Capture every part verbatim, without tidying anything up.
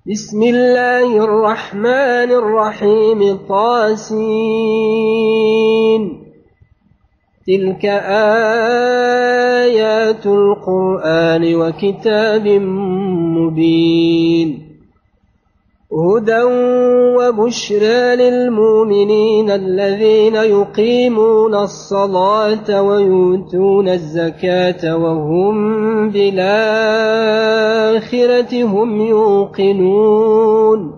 بسم الله الرحمن الرحيم طاسين تلك آيات القرآن وكتاب مبين هدى وبشرى للمؤمنين الذين يقيمون الصلاة ويؤتون الزكاة وهم بالآخرة هم يوقنون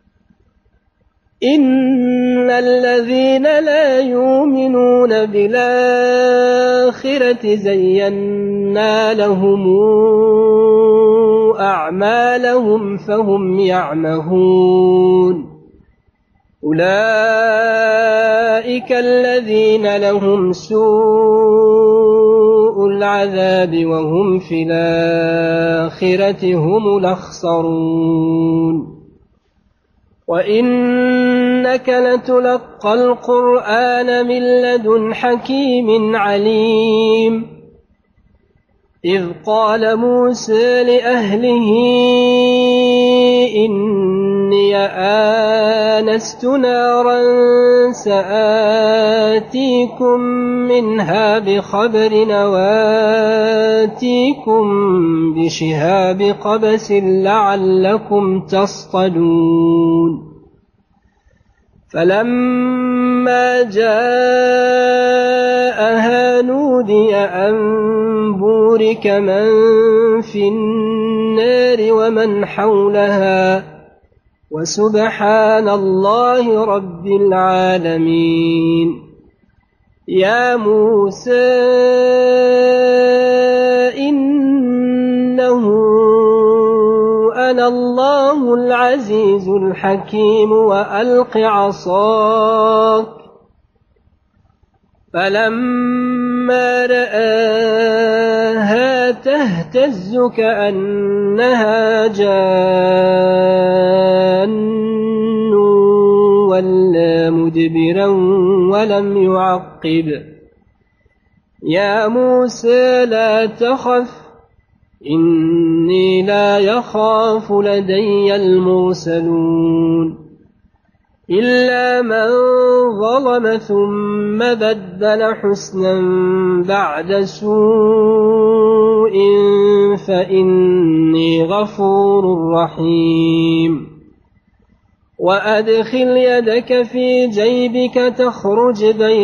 إن الذين لا يؤمنون بالآخرة زينا لهم أعمالهم فهم يعمهون أولئك الذين لهم سوء العذاب وهم في الآخرة هم الأخسرون وإنك لتلقى القرآن من لدن حكيم عليم إذ قال موسى لأهله إني آنست نارا سآتيكم منها بخبر وآتيكم بشهاب قبس لعلكم تصطلون فلما جاءها نودي أن بورك من في النار ومن حولها وسبحان الله رب العالمين يا موسى إنه أنا الله العزيز الحكيم وألق عصاك فلما رآها تهتز كأنها جان ولا مدبرا ولم يعقب يا موسى لا تخف إني لا يخاف لدي المرسلون إلا من ظلم ثم بدل حسنا بعد سوء فإني غفور رحيم وأدخل يدك في جيبك تخرج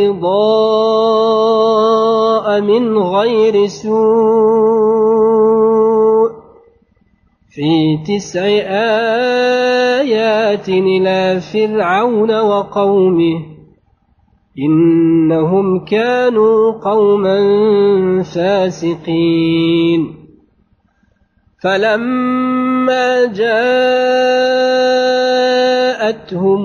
بيضاء من غير سوء في تسع آيات إلى فرعون وقومه إنهم كانوا قوما فاسقين فلما جاءتهم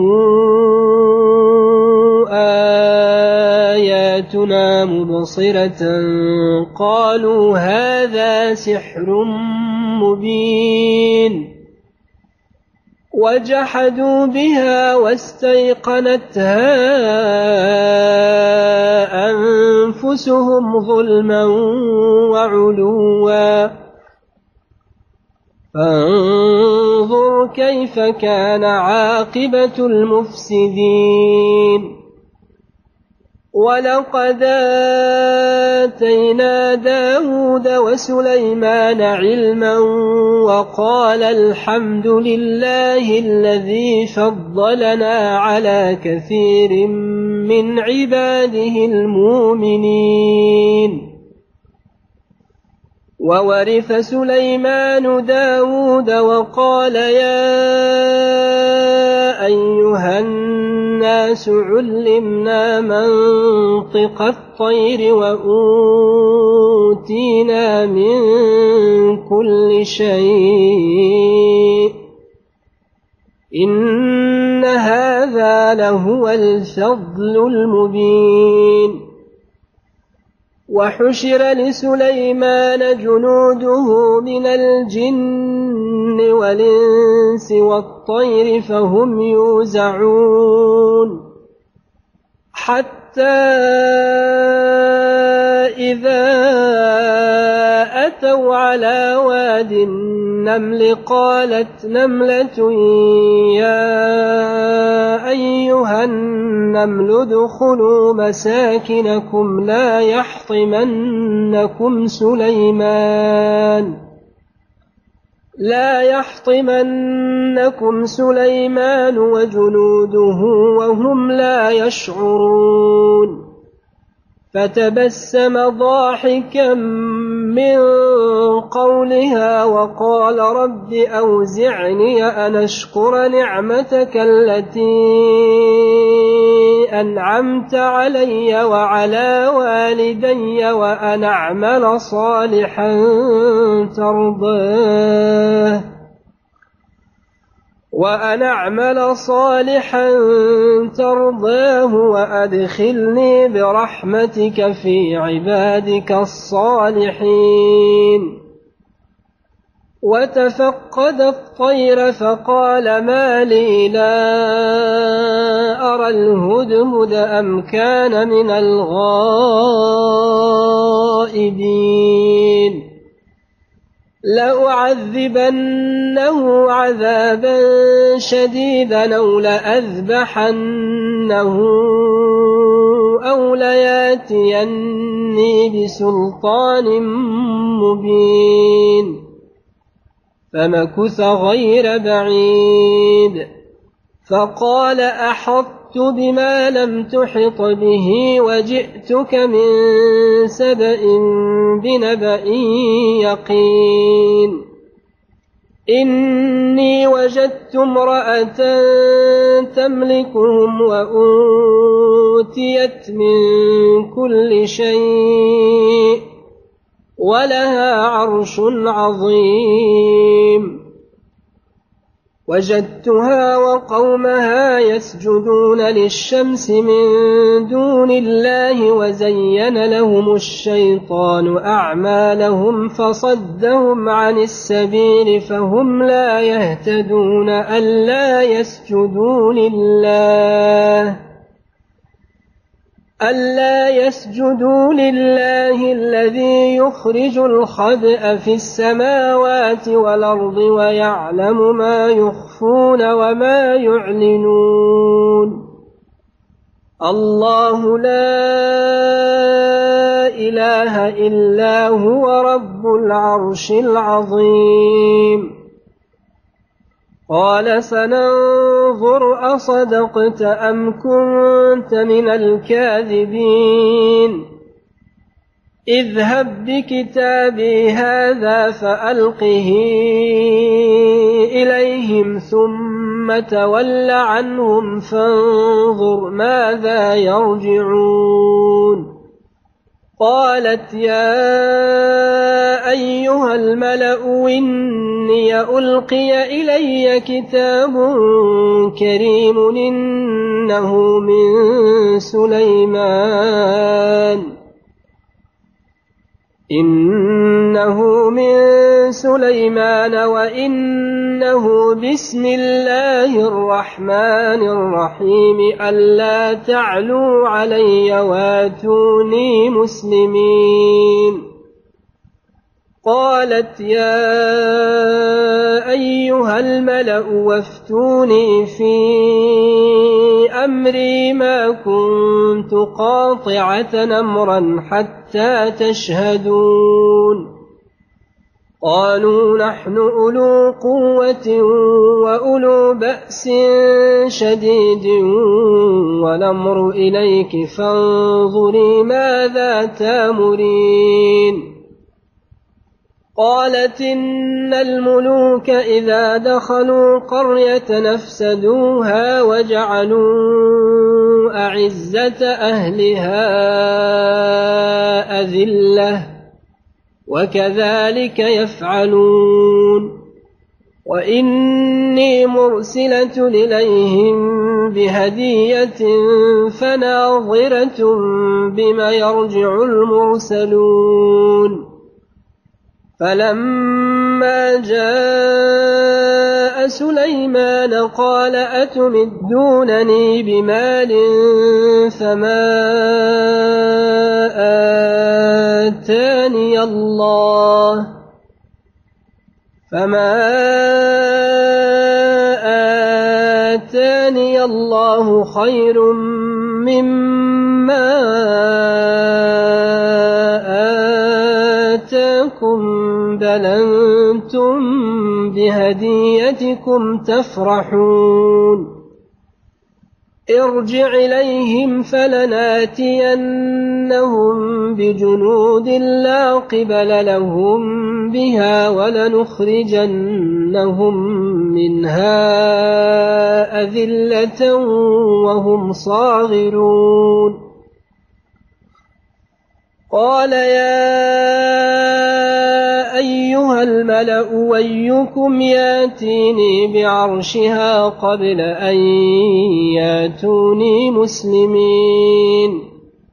آياتنا مبصرة قالوا هذا سحر مبين وجحدوا بها واستيقنتها أنفسهم ظلما وعلوا فانظر كيف كان عاقبة المفسدين ولقد آتينا داود وسليمان علما وقال الحمد لله الذي فضلنا على كثير من عباده المؤمنين وورث سليمان داود وقال يا أيها الناس علمنا منطق الطير وأوتينا من كل شيء إن هذا لهو الفضل المبين وحشر لسليمان جنوده من الجن والإنس والطير فهم يوزعون حتى إذا أتوا أتوا على واد النمل قالت نملة يا أيها النمل ادخلوا مساكنكم لا يحطمنكم سليمان لا يحطمنكم سليمان وجنوده وهم لا يشعرون فتبسم ضاحكا من قولها وقال رب أوزعني أن أشكر نعمتك التي أنعمت علي وعلى والدي وأن أعمل صالحا ترضاه وأن أعمل صالحا ترضاه وأدخلني برحمتك في عبادك الصالحين وتفقد الطير فقال ما لي لا أرى الهدهد أم كان من الغائبين لأعذبنه عذابا شديدا أو لأذبحنه أو لياتيني بسلطان مبين فمكث غير بعيد فقال أحطت بما لم تحط به وجئتك من سبأ بنبأ يقين إني وجدت امرأة تملكهم وأوتيت من كل شيء ولها عرش عظيم وجدتها وقومها يسجدون للشمس من دون الله وزين لهم الشيطان أعمالهم فصدهم عن السبيل فهم لا يهتدون ألا يسجدوا لله ألا يسجدوا لله الذي يخرج الخبأ في السماوات والأرض ويعلم ما يخفون وما يعلنون الله لا إله إلا هو رب العرش العظيم قال سننظر أصدقت أم كنت من الكاذبين اذهب بكتابي هذا فألقه إليهم ثم تول عنهم فانظر ماذا يرجعون قالت يا أيها الملأ إني ألقي إلي كتاب كريم إنه من سليمان إنه من سليمان وإنه بسم الله الرحمن الرحيم ألا تعلوا علي واتوني مسلمين قالت يا أيها الملأ وافتوني في أمري ما كنت قاطعة أمرا حتى تشهدون قالوا نحن أولو قوة وأولو بأس شديد والأمر إليك فانظري ماذا تأمرين قالت إن الملوك إذا دخلوا قرية نفسدوها وجعلوا أعزة أهلها أذلة وكذلك يفعلون وإني مرسلة إليهم بهدية فناظرة بما يرجع المرسلون فلما جاء سليمان قال أتمدونني بمال فما آتاني الله فما آتاني الله خير مما آتاكم بل أنتم بهديتكم تفرحون ارجع إليهم فلناتينهم بجنود لا قبل لهم بها ولنخرجنهم منها أذلة وهم صاغرون قال يا أيها الملأ ويكم ياتيني بعرشها قبل أن ياتوني مسلمين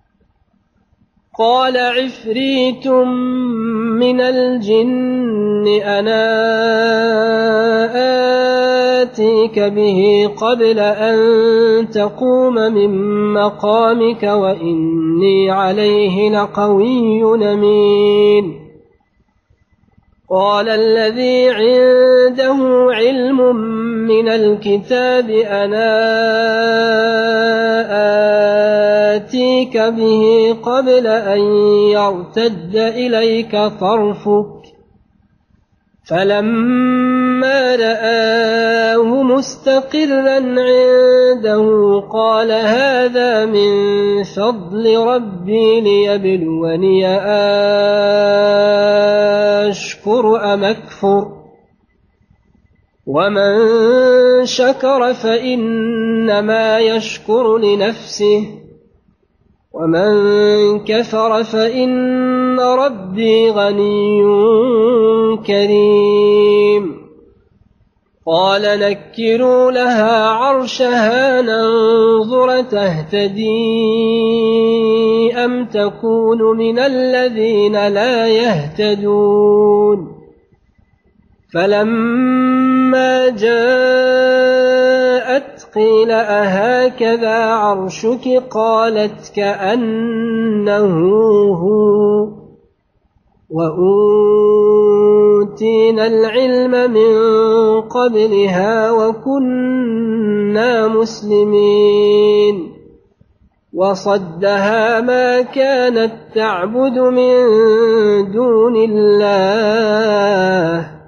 قال عفريت من الجن أنا آتيك به قبل أن تقوم من مقامك وإني عليه لقوي أمين قال الذي عنده علم من الكتاب أنا آتيك به قبل أن يرتد إليك طرفك فلما رآه مستقرا عنده قال هذا من فضل ربي ليبلوني أشكر أم أكفر ومن شكر فإنما يشكر لنفسه ومن كفر فإن ربي غني كريم قال نكروا لها عرشها ننظر تهتدي أم تكون من الذين لا يهتدون فلما جاءت قيل أهكذا عرشك قالت كأنه هو وأوتينا العلم من قبلها وكنا مسلمين وصدها ما كانت تعبد من دون الله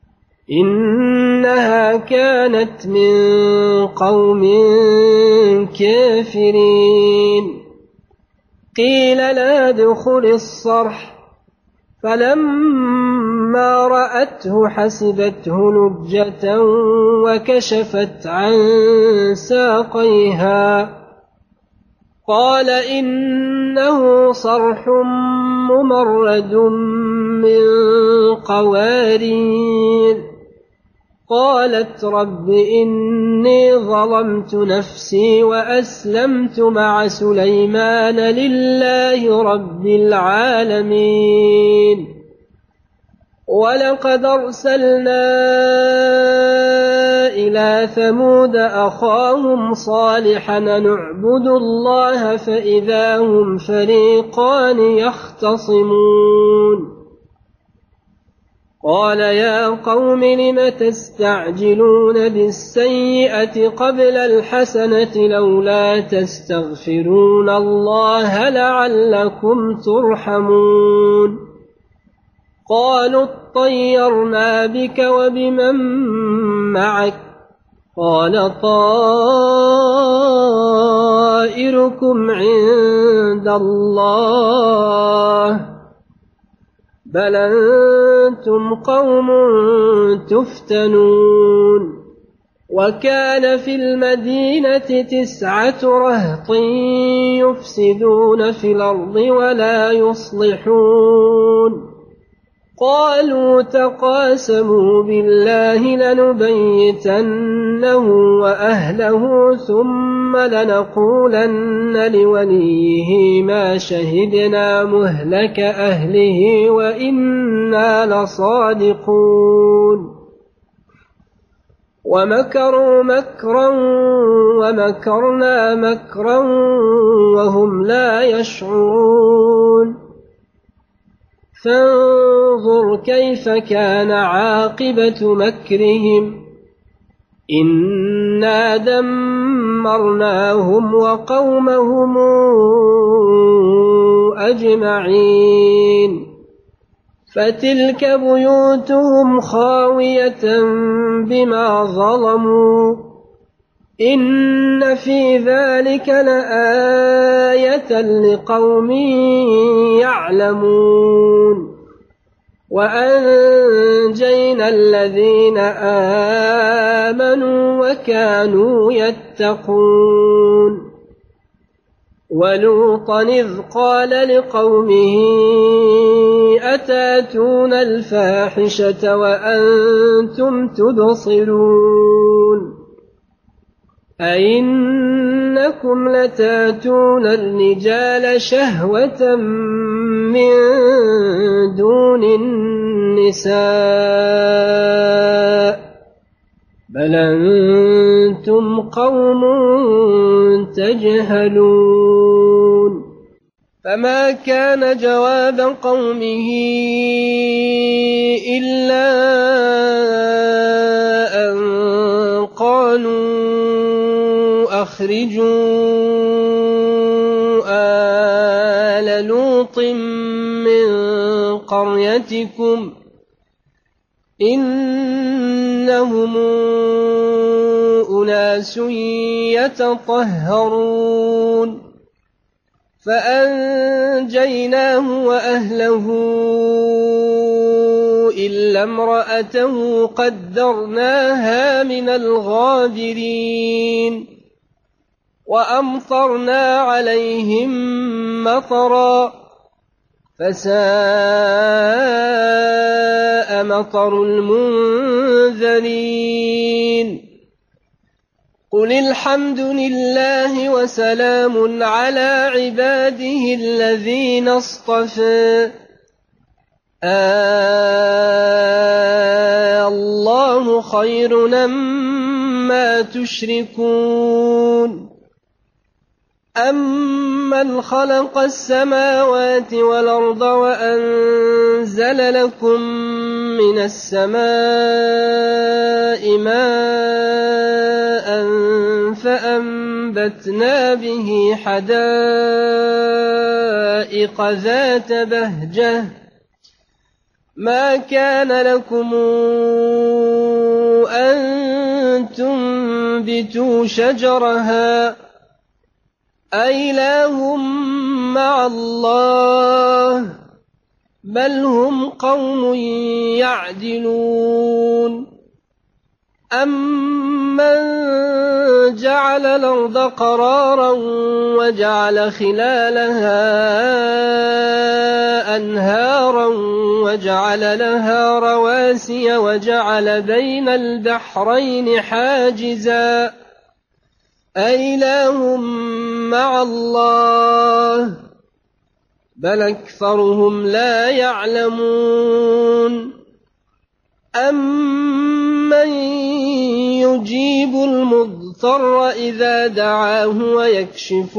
إنها كانت من قوم كافرين قيل لا ادخل الصرح فلما رأته حسبته لجة وكشفت عن ساقيها قال إنه صرح ممرد من قوارير قالت رب إني ظلمت نفسي وأسلمت مع سليمان لله رب العالمين ولقد أرسلنا إلى ثمود أخاهم صالحا نعبد الله فإذا هم فريقان يختصمون قال يا قوم لم تستعجلون بالسيئة قبل الحسنة لولا تستغفرون الله لعلكم ترحمون قالوا اطيرنا بك وبمن معك قال طائركم عند الله بل أنتم قوم تفتنون وكان في المدينة تسعة رهط يفسدون في الأرض ولا يصلحون قالوا تقاسموا بالله لنبيتنه وأهله ثم لنقولن لوليه ما شهدنا مهلك أهله وإنا لصادقون ومكروا مكرا ومكرنا مكرا وهم لا يشعرون فانظر فانظر كيف كان عاقبة مكرهم إنا دمرناهم وقومهم أجمعين فتلك بيوتهم خاوية بما ظلموا إن في ذلك لآية لقوم يعلمون وأنجينا الذين آمنوا وكانوا يتقون ولوطا إذ قال لقومه أتاتون الفاحشة وأنتم تبصرون أئنكم لتاتون الرجال شهوة من دون النساء بل أنتم قوم تجهلون فما كان جواب قومه إلا أن قالوا أخرجوا آل لوط من قريتكم إنهم أناس يتطهرون فأنجيناه وأهله إلا امرأته قدرناها من الغابرين وأمطرنا عليهم مطرا فساء مطر المنذرين قل الحمد لله وسلام على عباده الذين اصطفى آه الله خير أمّا تشركون أَمَّنْ خَلَقَ السَّمَاوَاتِ وَالْأَرْضَ وَأَنزَلَ لَكُم مِّنَ السَّمَاءِ مَاءً فَأَنبَتْنَا بِهِ حَدَائِقَ ذَاتَ بَهْجَةٍ مَا كَانَ لَكُمْ أَن تُنبِتُوا شَجَرَهَا أَإِلَٰهٌ مَّعَ اللَّهِ بَلْ هُمْ قَوْمٌ يَعْدِلُونَ أَمَّن جَعَلَ الْأَرْضَ قَرَارًا وَجَعَلَ خِلَالَهَا أَنْهَارًا وَجَعَلَ لَهَا رَوَاسِيَ وَجَعَلَ بَيْنَ الْبَحْرَيْنِ حَاجِزًا أَإِلَٰهٌ مَّعَ اللَّهِ بَلْ أَكْثَرُهُمْ لَا يَعْلَمُونَ أَمَّن يُجِيبُ الْمُضْطَرَّ إِذَا دَعَاهُ وَيَكْشِفُ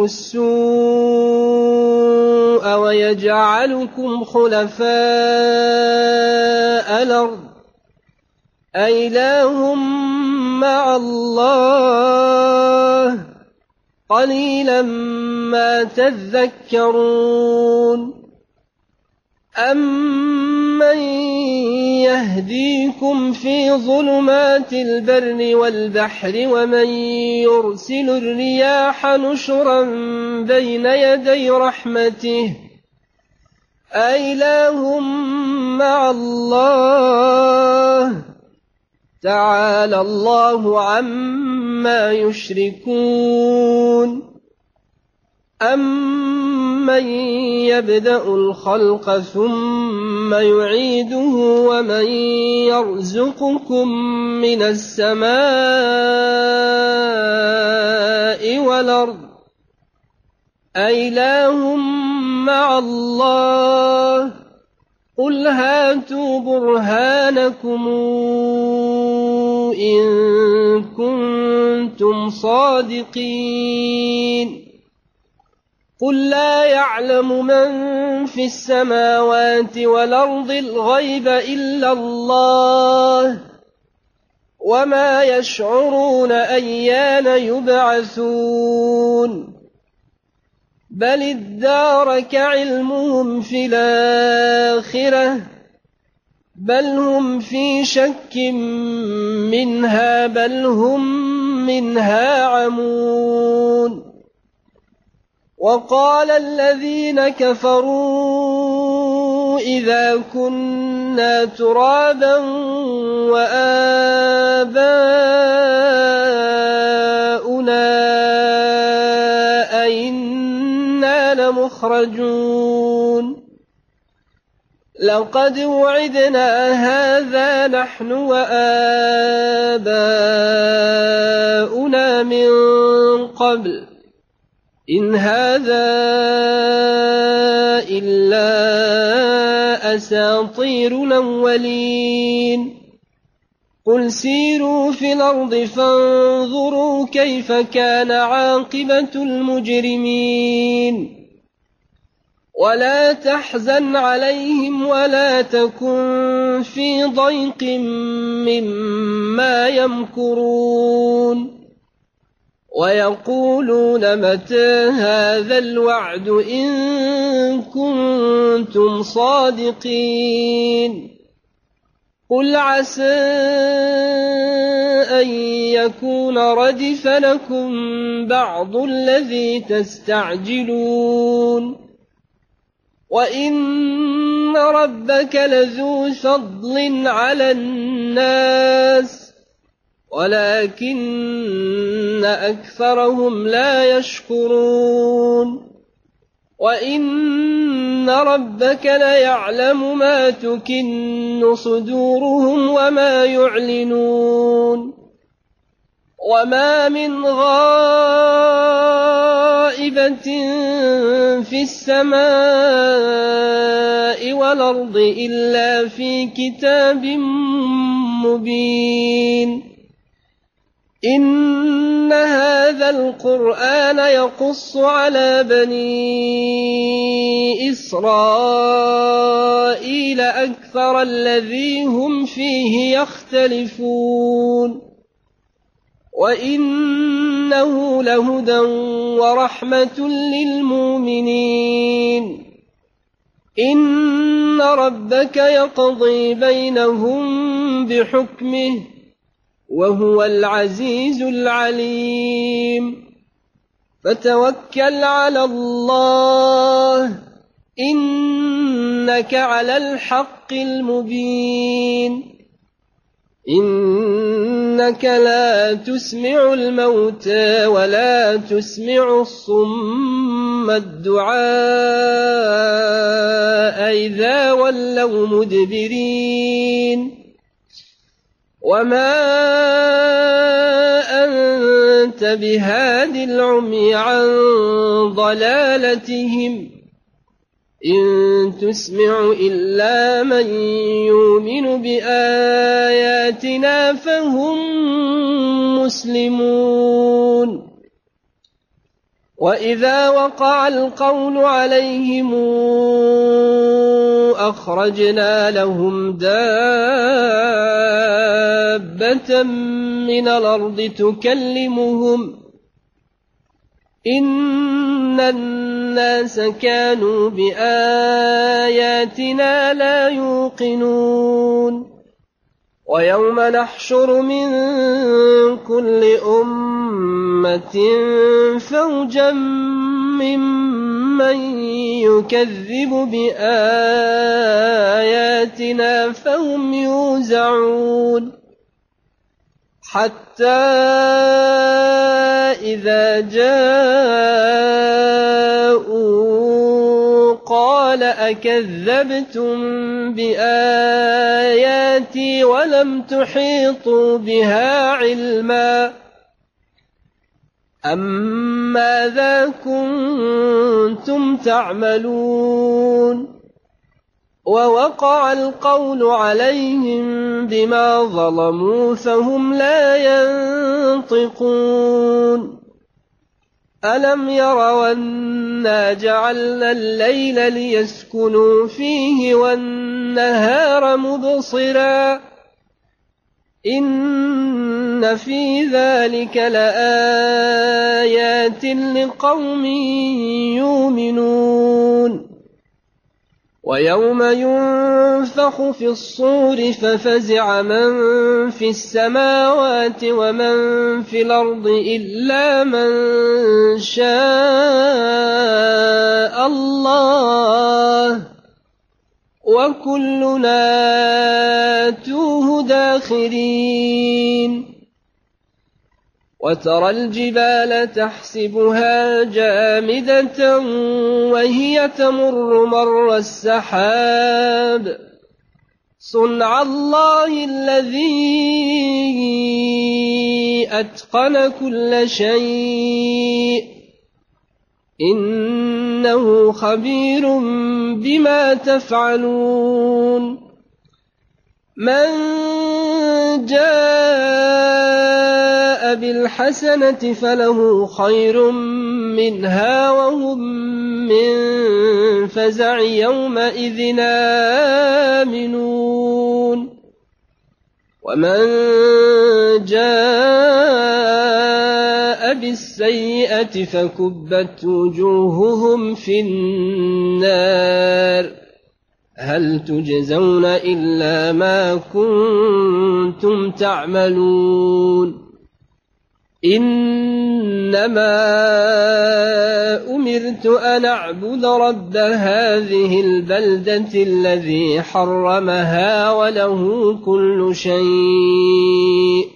السُّوءَ وَيَجْعَلُكُمْ خُلَفَاءَ الْأَرْضِ أَإِلَٰهٌ مَّعَ اللَّهِ قَلِيلًا مَا تَذَكَّرُونَ أَمَّن يَهْدِيكُمْ فِي ظُلُمَاتِ الْبَرِّ وَالْبَحْرِ وَمَن يُرْسِلُ الرِّيَاحَ نُشُرًا بَيْنَ يَدَيْ رَحْمَتِهِ أَإِلَٰهٌ مَّعَ اللَّهِ تَعَالَى اللَّهُ عَمَّا يُشْرِكُونَ أَمَّن يَبْدَأُ الْخَلْقَ ثُمَّ يُعِيدُهُ وَمَن يَرْزُقُكُم مِّنَ السَّمَاءِ وَالْأَرْضِ أَإِلَٰهٌ مَّعَ اللَّهِ قُلْ هَاتُوا بُرْهَانَكُمْ إِن كُنتُمْ صَادِقِينَ قُل لَّا يَعْلَمُ مَن في السماوات والأرض الغيب إلا الله وما يشعرون أيان يبعثون بل ادارك علمهم في الآخرة بل هم في شك منها بل هم منها عمون وقال الذين كفروا إذا كنا ترابا وآباؤنا أئنا لمخرجون لقد وعدنا هذا نحن وآباؤنا من قبل إن هذا إلا أساطير الأولين قل سيروا في الأرض فانظروا كيف كان عاقبة المجرمين ولا تحزن عليهم ولا تكن في ضيق مما يمكرون ويقولون متى هذا الوعد إن كنتم صادقين قل عسى أن يكون ردف لكم بعض الذي تستعجلون وإن ربك لذو فضل على الناس ولكن أكثرهم لا يشكرون وإن ربك ليعلم ما تكن صدورهم وما يعلنون وما من غائبة في السماء والأرض إلا في كتاب مبين إن هذا القرآن يقص على بني إسرائيل أكثر الذي هم فيه يختلفون وإنه لهدى ورحمة للمؤمنين إن ربك يقضي بينهم بحكمه وهو العزيز العليم فتوكل على الله إنك على الحق المبين إنك لا تسمع الموتى ولا تسمع الصم الدعاء إذا ولوا مدبرين وما أنت بهاد العمي عن ضلالتهم إن تسمع إلا من يؤمن بآياتنا فهم مسلمون وإذا وقع القول عليهم أخرجنا لهم دابة من الأرض تكلمهم إن الناس كانوا بآياتنا لا يوقنون ويوم نحشر من كل أمة فوجا ممن يكذب بآياتنا فهم يوزعون حتى إذا جاءوا قال أكذبتم بآياتي ولم تحيطوا بها علما أم ماذا كنتم تعملون ووقع القول عليهم بما ظلموا فهم لا ينطقون ألم يروا أنا جعلنا الليل ليسكنوا فيه والنهار مبصرا إن في ذلك لآيات لقوم يؤمنون ويوم ينفخ في الصور ففزع من في السماوات ومن في الأرض إلا من شاء الله وكلنا آتوه داخرين وترى الجبال تحسبها جامدة وهي تمر مر السحاب صنع الله الذي أتقن كل شيء إنه خبير بما تفعلون من جاء بالحسنة فله خير منها وهم من فزع يومئذ آمنون ومن جاء بالسيئة فكبت وجوههم في النار هل تجزون إلا ما كنتم تعملون إنما أمرت أن أعبد رب هذه البلدة الذي حرمها وله كل شيء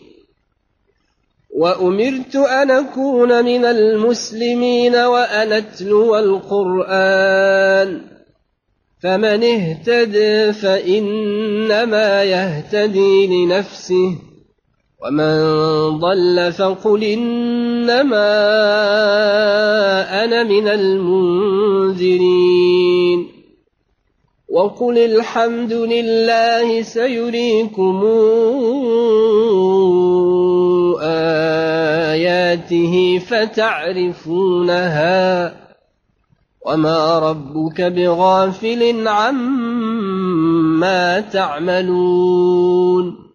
وأمرت أن أكون من المسلمين وأن أتلو القرآن فمن اهتدى فإنما يهتدي لنفسه ومن ضل فقل إنما أنا من المنذرين وقل الحمد لله سيريكم آياته فتعرفونها وما ربك بغافل عما تعملون